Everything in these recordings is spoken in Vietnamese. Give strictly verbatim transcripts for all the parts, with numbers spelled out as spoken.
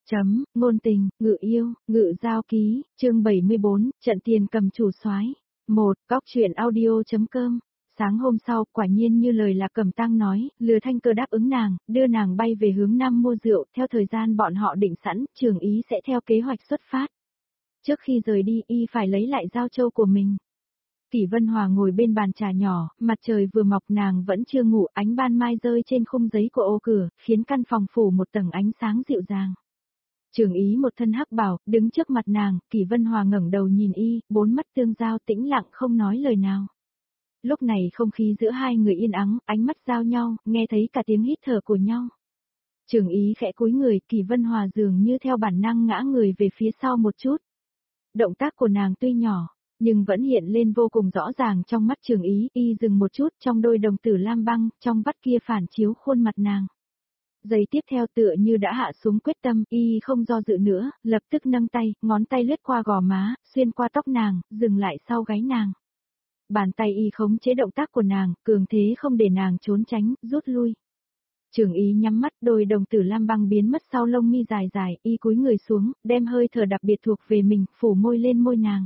Chấm, ngôn tình, ngự yêu, ngự giao ký, chương bảy mươi bốn, trận tiền cầm chủ soái. một. Góc truyện audio.com. Sáng hôm sau, quả nhiên như lời là Cẩm Tang nói, Lừa Thanh Cơ đáp ứng nàng, đưa nàng bay về hướng Nam mua rượu, theo thời gian bọn họ định sẵn, Trường Ý sẽ theo kế hoạch xuất phát. Trước khi rời đi, y phải lấy lại giao châu của mình. Kỷ Vân Hòa ngồi bên bàn trà nhỏ, mặt trời vừa mọc nàng vẫn chưa ngủ, ánh ban mai rơi trên khung giấy của ô cửa, khiến căn phòng phủ một tầng ánh sáng dịu dàng. Trường Ý một thân hắc bào, đứng trước mặt nàng, Kỷ Vân Hòa ngẩng đầu nhìn y, bốn mắt tương giao tĩnh lặng không nói lời nào. Lúc này không khí giữa hai người yên ắng, ánh mắt giao nhau, nghe thấy cả tiếng hít thở của nhau. Trường Ý khẽ cúi người, Kỷ Vân Hòa dường như theo bản năng ngã người về phía sau một chút. Động tác của nàng tuy nhỏ, nhưng vẫn hiện lên vô cùng rõ ràng trong mắt Trường Ý, y dừng một chút trong đôi đồng tử lam băng, trong vắt kia phản chiếu khuôn mặt nàng. Giây tiếp theo tựa như đã hạ xuống quyết tâm, y không do dự nữa, lập tức nâng tay, ngón tay lướt qua gò má, xuyên qua tóc nàng, dừng lại sau gáy nàng. Bàn tay y khống chế động tác của nàng, cường thế không để nàng trốn tránh, rút lui. Trường Ý nhắm mắt, đôi đồng tử lam băng biến mất sau lông mi dài dài, y cúi người xuống, đem hơi thở đặc biệt thuộc về mình, phủ môi lên môi nàng.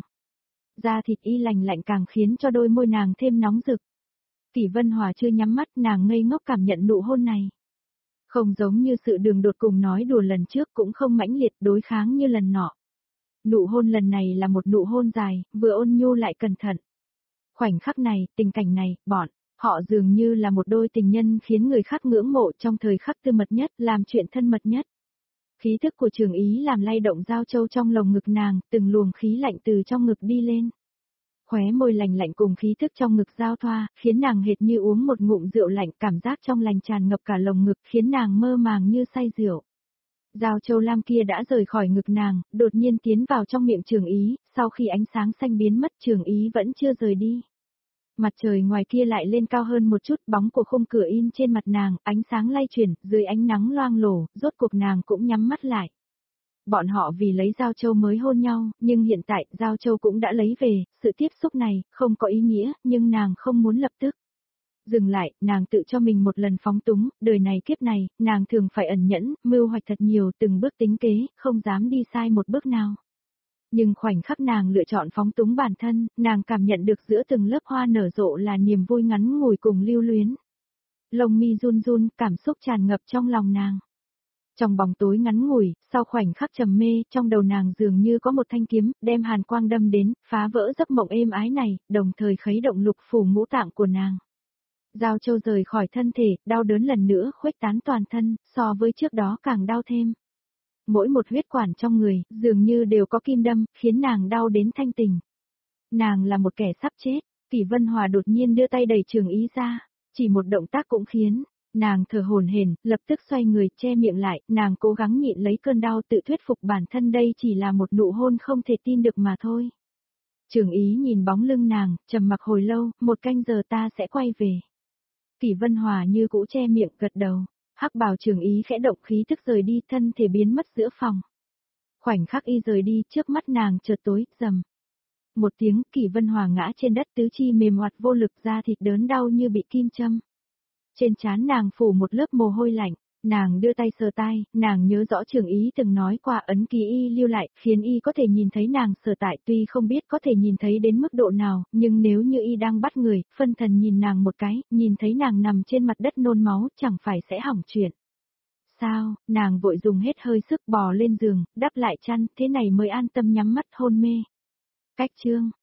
Da thịt y lành lạnh càng khiến cho đôi môi nàng thêm nóng rực. Kỷ Vân Hòa chưa nhắm mắt, nàng ngây ngốc cảm nhận nụ hôn này. Không giống như sự đường đột cùng nói đùa lần trước, cũng không mãnh liệt đối kháng như lần nọ. Nụ hôn lần này là một nụ hôn dài, vừa ôn nhu lại cẩn thận. Khoảnh khắc này, tình cảnh này, bọn họ dường như là một đôi tình nhân khiến người khác ngưỡng mộ trong thời khắc tư mật nhất, làm chuyện thân mật nhất. Khí thức của Trường Ý làm lay động giao châu trong lồng ngực nàng, từng luồng khí lạnh từ trong ngực đi lên. Khóe môi lành lạnh cùng khí thức trong ngực giao thoa, khiến nàng hệt như uống một ngụm rượu lạnh, cảm giác trong lành tràn ngập cả lồng ngực, khiến nàng mơ màng như say rượu. Giao châu lam kia đã rời khỏi ngực nàng, đột nhiên tiến vào trong miệng Trường Ý, sau khi ánh sáng xanh biến mất, Trường Ý vẫn chưa rời đi. Mặt trời ngoài kia lại lên cao hơn một chút, bóng của khung cửa in trên mặt nàng, ánh sáng lay chuyển, dưới ánh nắng loang lổ, rốt cuộc nàng cũng nhắm mắt lại. Bọn họ vì lấy Giao Châu mới hôn nhau, nhưng hiện tại Giao Châu cũng đã lấy về, sự tiếp xúc này không có ý nghĩa, nhưng nàng không muốn lập tức dừng lại, nàng tự cho mình một lần phóng túng, đời này kiếp này, nàng thường phải ẩn nhẫn, mưu hoạch thật nhiều, từng bước tính kế, không dám đi sai một bước nào. Nhưng khoảnh khắc nàng lựa chọn phóng túng bản thân, nàng cảm nhận được giữa từng lớp hoa nở rộ là niềm vui ngắn ngủi cùng lưu luyến. Lông mi run run, cảm xúc tràn ngập trong lòng nàng. Trong bóng tối ngắn ngủi, sau khoảnh khắc trầm mê, trong đầu nàng dường như có một thanh kiếm, đem hàn quang đâm đến, phá vỡ giấc mộng êm ái này, đồng thời khuấy động lục phủ ngũ tạng của nàng. Giao Châu rời khỏi thân thể, đau đớn lần nữa khuếch tán toàn thân, so với trước đó càng đau thêm. Mỗi một huyết quản trong người, dường như đều có kim đâm, khiến nàng đau đến thanh tình. Nàng là một kẻ sắp chết, Kỷ Vân Hòa đột nhiên đưa tay đẩy Trường Ý ra, chỉ một động tác cũng khiến nàng thở hổn hển, lập tức xoay người, che miệng lại, nàng cố gắng nhịn lấy cơn đau, tự thuyết phục bản thân đây chỉ là một nụ hôn không thể tin được mà thôi. Trường Ý nhìn bóng lưng nàng, trầm mặc hồi lâu, một canh giờ ta sẽ quay về. Kỷ Vân Hòa như cũ che miệng, gật đầu. Hắc bào Trường Ý khẽ động, khí tức rời đi, thân thể biến mất giữa phòng. Khoảnh khắc y rời đi, trước mắt nàng chợt tối, rầm. Một tiếng, Kỷ Vân Hòa ngã trên đất, tứ chi mềm oặt vô lực, da thịt đớn đau như bị kim châm. Trên trán nàng phủ một lớp mồ hôi lạnh, nàng đưa tay sờ tai, nàng nhớ rõ Trường Ý từng nói qua ấn ký y lưu lại, khiến y có thể nhìn thấy nàng sở tại, tuy không biết có thể nhìn thấy đến mức độ nào, nhưng nếu như y đang bắt người, phân thần nhìn nàng một cái, nhìn thấy nàng nằm trên mặt đất nôn máu, chẳng phải sẽ hỏng chuyện. Sao, nàng vội dùng hết hơi sức bò lên giường, đắp lại chăn, thế này mới an tâm nhắm mắt hôn mê. Cách chương